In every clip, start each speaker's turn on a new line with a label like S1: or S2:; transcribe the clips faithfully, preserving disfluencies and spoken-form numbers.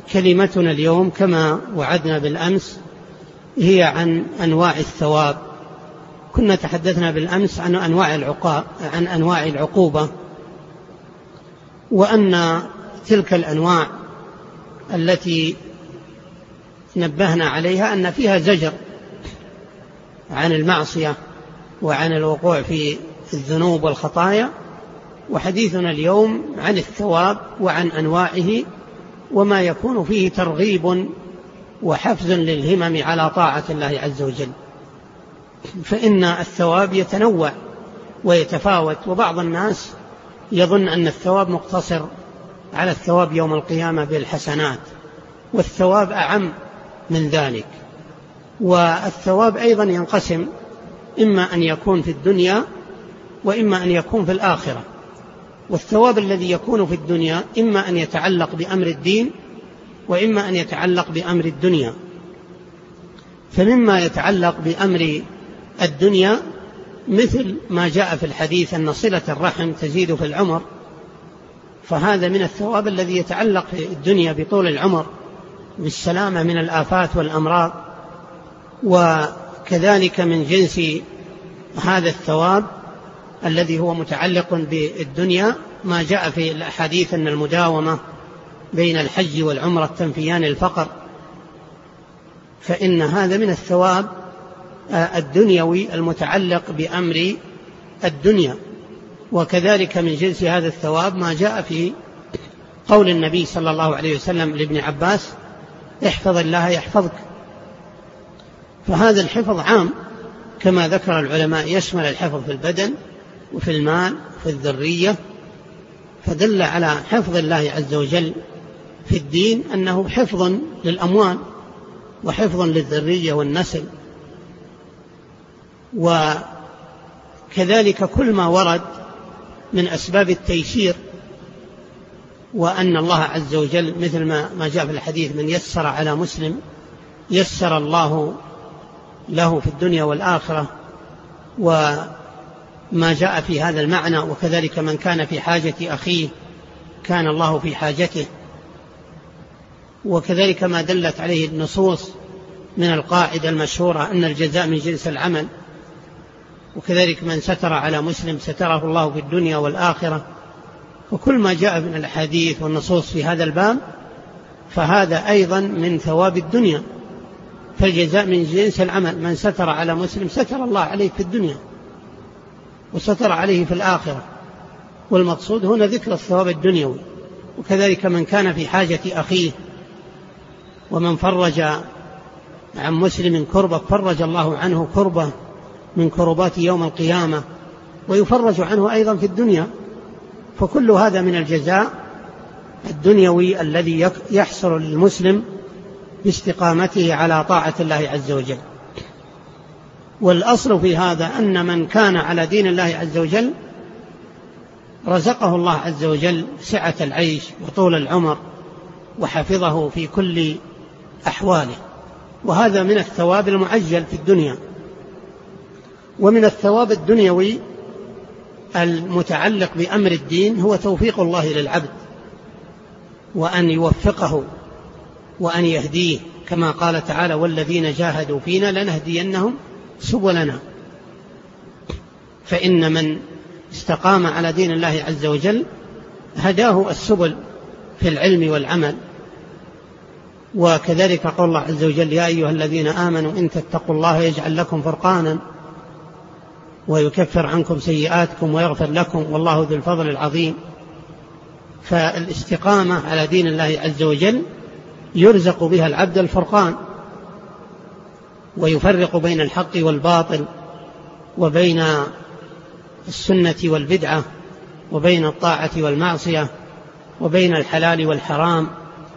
S1: كلمتنا اليوم كما وعدنا بالأمس هي عن أنواع الثواب. كنا تحدثنا بالأمس عن أنواع العقاب عن أنواع العقوبة، وأن تلك الأنواع التي نبهنا عليها أن فيها زجر عن المعصية وعن الوقوع في الذنوب والخطايا، وحديثنا اليوم عن الثواب وعن أنواعه وما يكون فيه ترغيب وحفز للهمم على طاعة الله عز وجل. فإن الثواب يتنوع ويتفاوت، وبعض الناس يظن أن الثواب مقتصر على الثواب يوم القيامة بالحسنات، والثواب أعم من ذلك. والثواب أيضا ينقسم، إما أن يكون في الدنيا وإما أن يكون في الآخرة. والثواب الذي يكون في الدنيا إما أن يتعلق بأمر الدين وإما أن يتعلق بأمر الدنيا. فمما يتعلق بأمر الدنيا مثل ما جاء في الحديث أن صلة الرحم تزيد في العمر، فهذا من الثواب الذي يتعلق في الدنيا بطول العمر بالسلامة من الآفات والأمراض. وكذلك من جنس هذا الثواب الذي هو متعلق بالدنيا ما جاء في الأحاديث أن المداومة بين الحج والعمرة تنفيان الفقر، فإن هذا من الثواب الدنيوي المتعلق بأمر الدنيا. وكذلك من جنس هذا الثواب ما جاء في قول النبي صلى الله عليه وسلم لابن عباس: احفظ الله يحفظك. فهذا الحفظ عام كما ذكر العلماء، يشمل الحفظ في البدن وفي المال وفي الذرية، فدل على حفظ الله عز وجل في الدين أنه حفظ للأموال وحفظ للذرية والنسل. وكذلك كل ما ورد من أسباب التيسير، وأن الله عز وجل مثل ما جاء في الحديث: من يسر على مسلم يسر الله له في الدنيا والآخرة، وما جاء في هذا المعنى. وكذلك من كان في حاجة أخيه كان الله في حاجته. وكذلك ما دلت عليه النصوص من القاعدة المشهورة أن الجزاء من جنس العمل. وكذلك من ستر على مسلم ستره الله في الدنيا والآخرة. وكل ما جاء من الحديث والنصوص في هذا الباب فهذا أيضا من ثواب الدنيا، فالجزاء من جنس العمل. من ستر على مسلم ستر الله عليه في الدنيا وستر عليه في الآخرة، والمقصود هنا ذكر الثواب الدنيوي. وكذلك من كان في حاجة أخيه، ومن فرج عن مسلم كربة فرج الله عنه كربة من كربات يوم القيامة، ويفرج عنه أيضا في الدنيا. فكل هذا من الجزاء الدنيوي الذي يحصل للمسلم باستقامته على طاعة الله عز وجل. والأصل في هذا أن من كان على دين الله عز وجل رزقه الله عز وجل سعة العيش وطول العمر وحفظه في كل أحواله، وهذا من الثواب المعجل في الدنيا. ومن الثواب الدنيوي المتعلق بأمر الدين هو توفيق الله للعبد، وأن يوفقه وأن يهديه، كما قال تعالى: والذين جاهدوا فينا لنهدينهم سبلنا. فإن من استقام على دين الله عز وجل هداه السبل في العلم والعمل. وكذلك قال الله عز وجل: يا أيها الذين آمنوا إن تتقوا الله يجعل لكم فرقانا ويكفر عنكم سيئاتكم ويغفر لكم والله ذو الفضل العظيم. فالاستقامة على دين الله عز وجل يرزق بها العبد الفرقان، ويفرق بين الحق والباطل، وبين السنة والبدعة، وبين الطاعة والمعصية، وبين الحلال والحرام.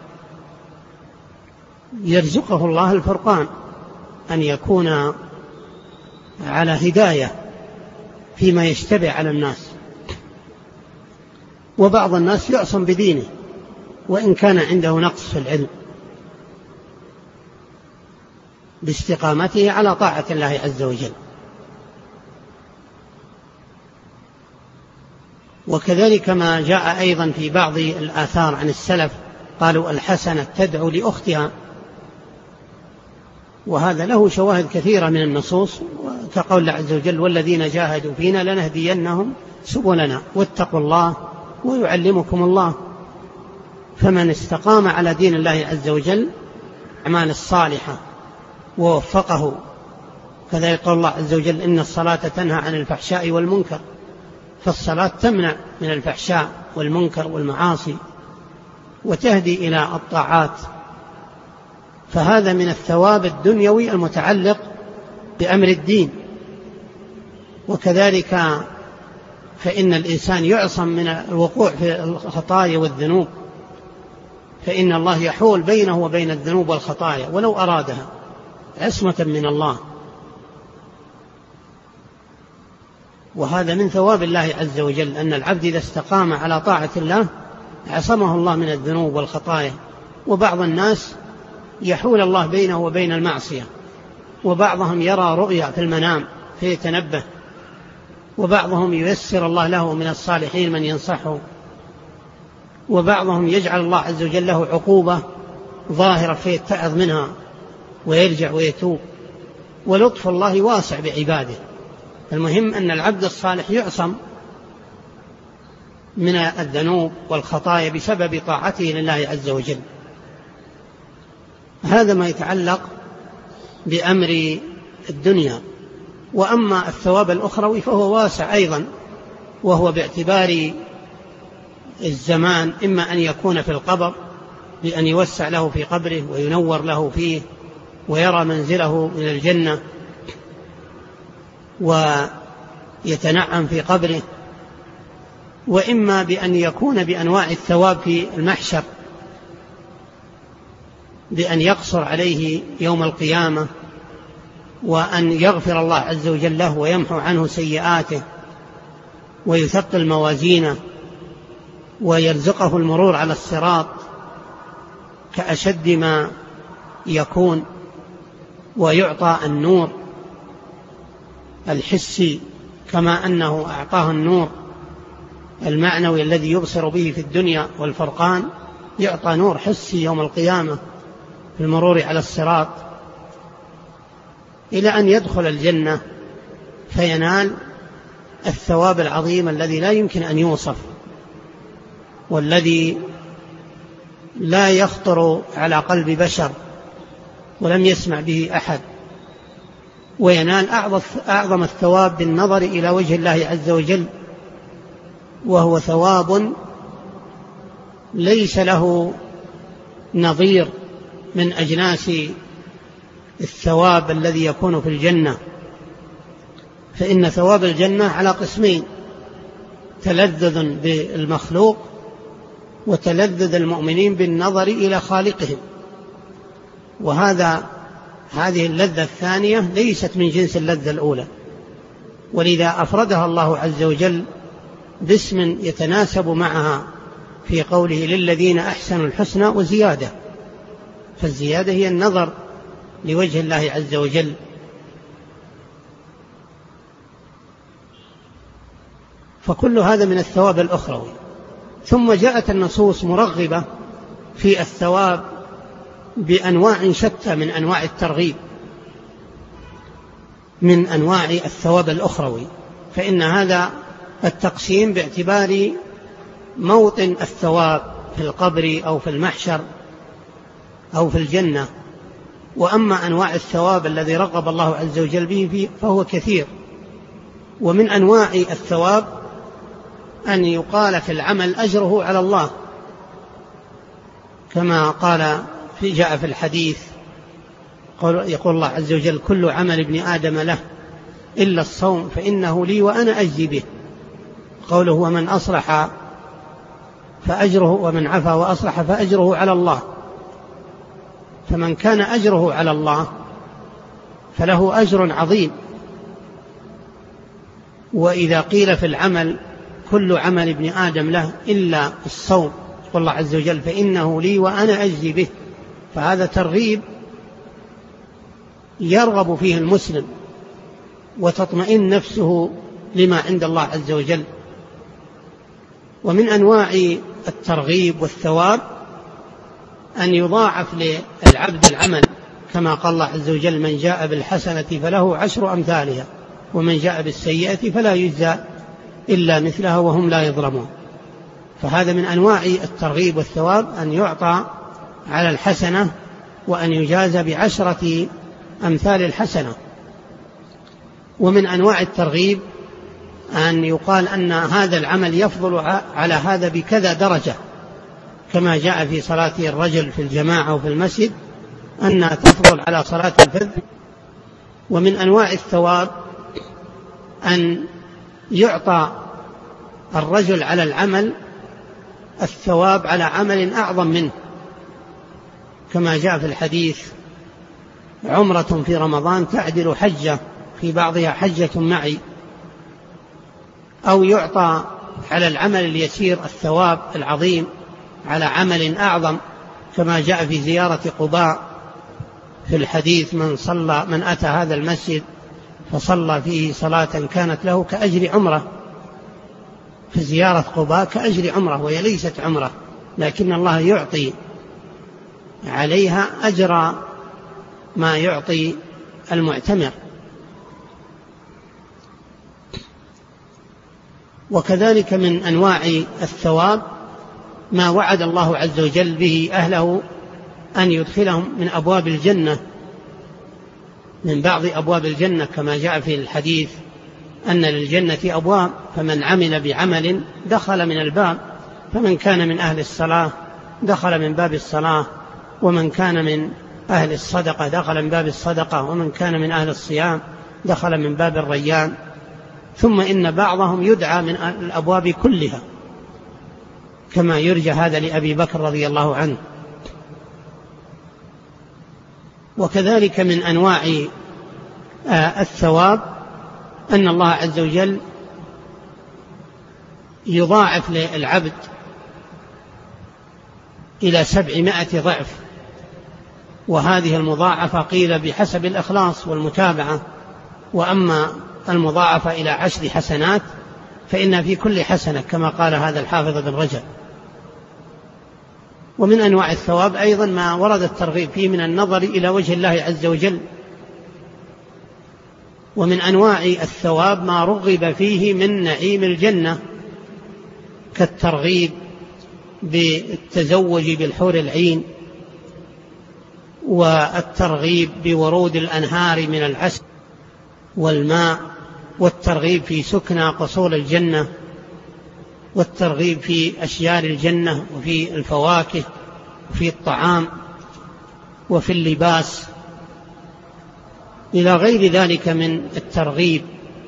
S1: يرزقه الله الفرقان، أن يكون على هداية فيما يشتبه على الناس. وبعض الناس يعصم بدينه وإن كان عنده نقص في العلم باستقامته على طاعة الله عز وجل. وكذلك ما جاء أيضا في بعض الآثار عن السلف قالوا الحسنة تدعو لأختها، وهذا له شواهد كثيرة من النصوص، كقول الله عز وجل والذين جاهدوا فينا لنهدينهم سبلنا واتقوا الله ويعلمكم الله. فمن استقام على دين الله عز وجل أعمال الصالحة ووفقه، كذلك قال الله عز وجل إن الصلاة تنهى عن الفحشاء والمنكر، فالصلاة تمنع من الفحشاء والمنكر والمعاصي وتهدي إلى الطاعات، فهذا من الثواب الدنيوي المتعلق بأمر الدين. وكذلك فإن الإنسان يعصم من الوقوع في الخطايا والذنوب، فإن الله يحول بينه وبين الذنوب والخطايا ولو أرادها، عصمة من الله، وهذا من ثواب الله عز وجل أن العبد إذا استقام على طاعة الله عصمه الله من الذنوب والخطايا. وبعض الناس يحول الله بينه وبين المعصية، وبعضهم يرى رؤيا في المنام فيتنبه، وبعضهم ييسر الله له من الصالحين من ينصحه، وبعضهم يجعل الله عز وجل له عقوبة ظاهرة فيتعظ منها ويرجع ويتوب، ولطف الله واسع بعباده. المهم أن العبد الصالح يعصم من الذنوب والخطايا بسبب طاعته لله عز وجل. هذا ما يتعلق بأمر الدنيا. وأما الثواب الأخروي فهو واسع أيضا، وهو باعتبار الزمان، إما أن يكون في القبر بأن يوسع له في قبره وينور له فيه ويرى منزله من الجنة ويتنعم في قبره، وإما بأن يكون بأنواع الثواب في المحشر، بأن يقصر عليه يوم القيامة، وأن يغفر الله عز وجل له ويمحو عنه سيئاته ويثقل موازينه ويرزقه المرور على الصراط كأشد ما يكون، ويعطى النور الحسي كما أنه أعطاه النور المعنوي الذي يبصر به في الدنيا والفرقان، يعطى نور حسي يوم القيامة في المرور على الصراط، إلى أن يدخل الجنة فينال الثواب العظيم الذي لا يمكن أن يوصف، والذي لا يخطر على قلب بشر ولم يسمع به أحد، وينال أعظم الثواب بالنظر إلى وجه الله عز وجل، وهو ثواب ليس له نظير من أجناس الثواب الذي يكون في الجنة. فإن ثواب الجنة على قسمين: تلذذ بالمخلوق، وتلذذ المؤمنين بالنظر إلى خالقهم، وهذا هذه اللذة الثانية ليست من جنس اللذة الأولى، ولذا أفردها الله عز وجل باسم يتناسب معها في قوله للذين أحسنوا الحسنى وزيادة، فالزيادة هي النظر لوجه الله عز وجل. فكل هذا من الثواب الأخروي. ثم جاءت النصوص مرغبة في الثواب بأنواع شتى من أنواع الترغيب، من أنواع الثواب الأخروي، فإن هذا التقسيم باعتبار موطن الثواب في القبر أو في المحشر أو في الجنة. وأما أنواع الثواب الذي رغب الله عز وجل به فيه فهو كثير. ومن أنواع الثواب أن يقال في العمل أجره على الله، كما قال في جاء في الحديث يقول الله عز وجل كل عمل ابن آدم له إلا الصوم فإنه لي وأنا أجزي به. قوله ومن أصلح فأجره ومن عفا وأصلح فأجره على الله، فمن كان أجره على الله فله أجر عظيم. وإذا قيل في العمل كل عمل ابن آدم له إلا الصوم، يقول الله عز وجل فإنه لي وأنا أجزي به، فهذا ترغيب يرغب فيه المسلم وتطمئن نفسه لما عند الله عز وجل. ومن أنواع الترغيب والثواب أن يضاعف للعبد العمل، كما قال الله عز وجل: من جاء بالحسنة فله عشر أمثالها ومن جاء بالسيئة فلا يجزى إلا مثلها وهم لا يظلمون. فهذا من أنواع الترغيب والثواب، أن يعطى على الحسنة وأن يجازى بعشرة أمثال الحسنة. ومن أنواع الترغيب أن يقال أن هذا العمل يفضل على هذا بكذا درجة، كما جاء في صلاة الرجل في الجماعة وفي المسجد أنها تفضل على صلاة الفذ. ومن أنواع الثواب أن يعطى الرجل على العمل الثواب على عمل أعظم منه، كما جاء في الحديث: عمرة في رمضان تعدل حجة، في بعضها حجة معي. أو يعطى على العمل اليسير الثواب العظيم على عمل أعظم، كما جاء في زيارة قباء في الحديث: من صلى من أتى هذا المسجد فصلى فيه صلاة كانت له كأجر عمرة. في زيارة قباء كأجر عمرة، وهي ليست عمرة، لكن الله يعطي عليها أجر ما يعطي المعتمر. وكذلك من أنواع الثواب ما وعد الله عز وجل به أهله أن يدخلهم من أبواب الجنة، من بعض أبواب الجنة، كما جاء في الحديث أن للجنة أبواب، فمن عمل بعمل دخل من الباب، فمن كان من أهل الصلاة دخل من باب الصلاة، ومن كان من أهل الصدقة دخل من باب الصدقة، ومن كان من أهل الصيام دخل من باب الريان. ثم إن بعضهم يدعى من الأبواب كلها، كما يرجى هذا لأبي بكر رضي الله عنه. وكذلك من أنواع الثواب أن الله عز وجل يضاعف للعبد إلى سبعمائة ضعف، وهذه المضاعفة قيل بحسب الإخلاص والمتابعة. وأما المضاعفة إلى عشر حسنات فإن في كل حسنة، كما قال هذا الحافظ بن رجب. ومن أنواع الثواب أيضا ما ورد الترغيب فيه من النظر إلى وجه الله عز وجل. ومن أنواع الثواب ما رغب فيه من نعيم الجنة، كالترغيب بالتزوج بالحور العين، والترغيب بورود الأنهار من العسل والماء، والترغيب في سكنى قصور الجنة، والترغيب في أشجار الجنة، وفي الفواكه، وفي الطعام، وفي اللباس، إلى غير ذلك من الترغيب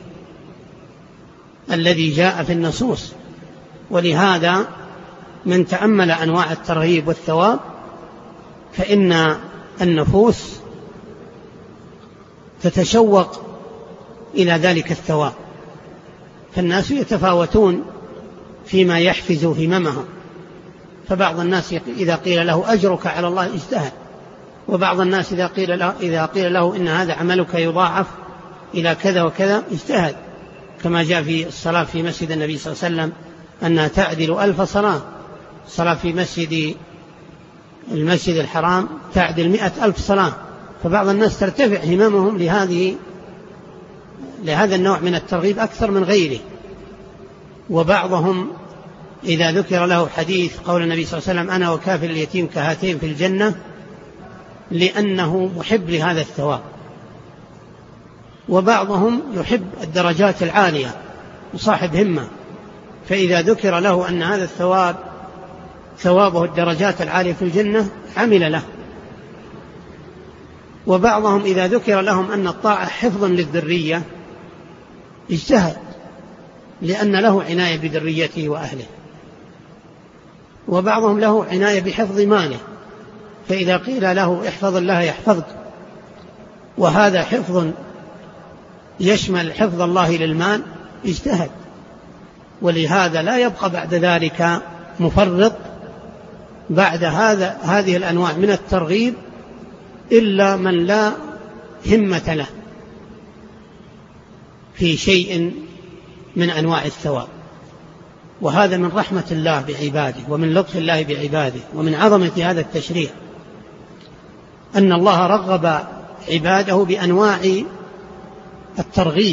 S1: الذي جاء في النصوص. ولهذا من تأمل أنواع الترغيب والثواب فإن النفوس تتشوق إلى ذلك الثواب، فالناس يتفاوتون فيما يحفز هممهم. فبعض الناس إذا قيل له أجرك على الله اجتهد، وبعض الناس إذا قيل له, إذا قيل له إن هذا عملك يضاعف إلى كذا وكذا اجتهد، كما جاء في الصلاة في مسجد النبي صلى الله عليه وسلم أنها تعدل ألف صلاة. الصلاة في مسجد المسجد الحرام تعدل مئة ألف صلاة. فبعض الناس ترتفع هممهم لهذه لهذا النوع من الترغيب أكثر من غيره. وبعضهم إذا ذكر له حديث قول النبي صلى الله عليه وسلم أنا وكافل اليتيم كهاتين في الجنة، لأنه محب لهذا الثواب. وبعضهم يحب الدرجات العالية وصاحب همة، فإذا ذكر له أن هذا الثواب ثوابه الدرجات العالية في الجنة عمل له. وبعضهم إذا ذكر لهم أن الطاعة حفظ للذرية اجتهد، لأن له عناية بذريته وأهله. وبعضهم له عناية بحفظ ماله، فإذا قيل له احفظ الله يحفظك، وهذا حفظ يشمل حفظ الله للمال، اجتهد. ولهذا لا يبقى بعد ذلك مفرط بعد هذا هذه الأنواع من الترغيب إلا من لا همة له في شيء من أنواع الثواب. وهذا من رحمة الله بعباده ومن لطف الله بعباده ومن عظمة هذا التشريع، أن الله رغب عباده بأنواع الترغيب.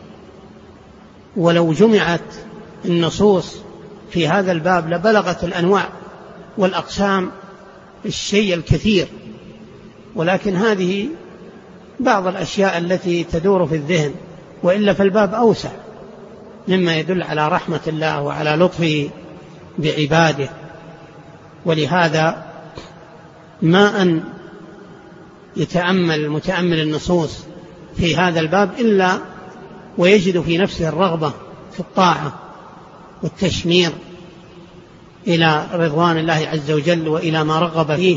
S1: ولو جمعت النصوص في هذا الباب لبلغت الأنواع والأقسام الشيء الكثير، ولكن هذه بعض الأشياء التي تدور في الذهن، وإلا فالباب أوسع مما يدل على رحمة الله وعلى لطفه بعباده. ولهذا ما أن يتأمل متأمل النصوص في هذا الباب إلا ويجد في نفسه الرغبة في الطاعة والتشمير إلى رضوان الله عز وجل وإلى ما رغب فيه،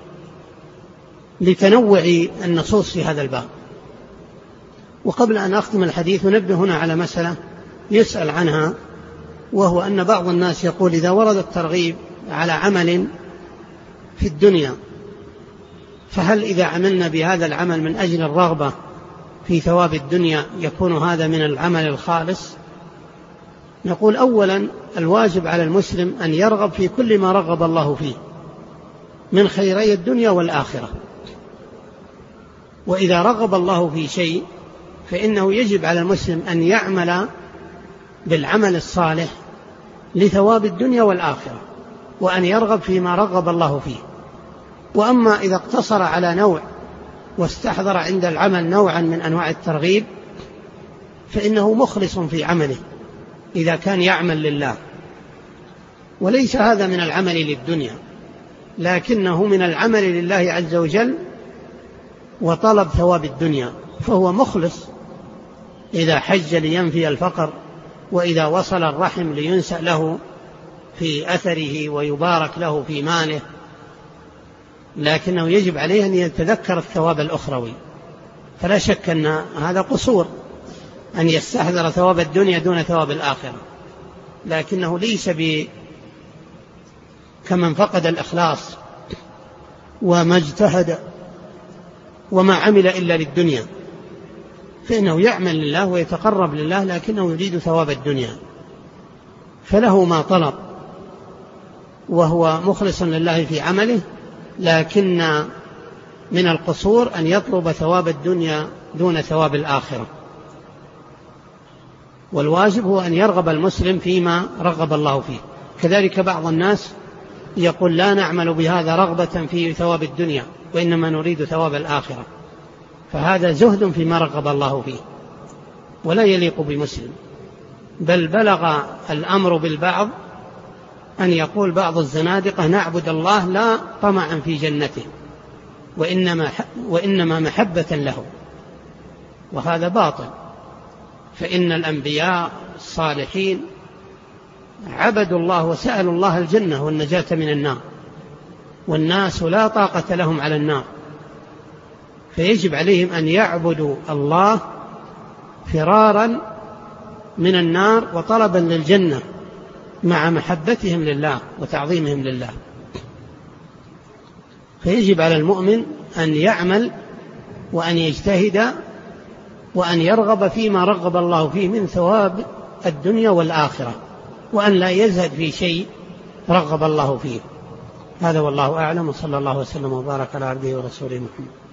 S1: لتنوع النصوص في هذا الباب. وقبل أن أختم الحديث نبه هنا على مسألة يسأل عنها، وهو أن بعض الناس يقول إذا ورد الترغيب على عمل في الدنيا، فهل إذا عملنا بهذا العمل من أجل الرغبة في ثواب الدنيا يكون هذا من العمل الخالص؟ نقول أولا الواجب على المسلم أن يرغب في كل ما رغب الله فيه من خيري الدنيا والآخرة، وإذا رغب الله في شيء فإنه يجب على المسلم أن يعمل بالعمل الصالح لثواب الدنيا والآخرة، وأن يرغب فيما رغب الله فيه. وأما إذا اقتصر على نوع واستحضر عند العمل نوعا من أنواع الترغيب فإنه مخلص في عمله إذا كان يعمل لله، وليس هذا من العمل للدنيا، لكنه من العمل لله عز وجل وطلب ثواب الدنيا، فهو مخلص إذا حج لينفي الفقر، وإذا وصل الرحم لينسأ له في أثره ويبارك له في ماله، لكنه يجب عليه أن يتذكر الثواب الأخروي. فلا شك أن هذا قصور أن يستحضر ثواب الدنيا دون ثواب الآخرة، لكنه ليس كمن فقد الإخلاص وما اجتهد وما عمل إلا للدنيا، فإنه يعمل لله ويتقرب لله لكنه يريد ثواب الدنيا، فله ما طلب وهو مخلص لله في عمله، لكن من القصور أن يطلب ثواب الدنيا دون ثواب الآخرة. والواجب هو أن يرغب المسلم فيما رغب الله فيه. كذلك بعض الناس يقول لا نعمل بهذا رغبة في ثواب الدنيا وإنما نريد ثواب الآخرة، فهذا زهد فيما رغب الله فيه ولا يليق بمسلم. بل بلغ الأمر بالبعض أن يقول بعض الزنادقة نعبد الله لا طمعا في جنته وإنما, وإنما محبة له، وهذا باطل. فإن الأنبياء الصالحين عبدوا الله وسألوا الله الجنة والنجاة من النار، والناس لا طاقة لهم على النار، فيجب عليهم أن يعبدوا الله فرارا من النار وطلبا للجنة مع محبتهم لله وتعظيمهم لله. فيجب على المؤمن أن يعمل وأن يجتهد وأن يرغب فيما رغب الله فيه من ثواب الدنيا والآخرة، وأن لا يزهد في شيء رغب الله فيه. هذا والله أعلم، وصلى الله وسلم وبارك على عبده ورسوله محمد.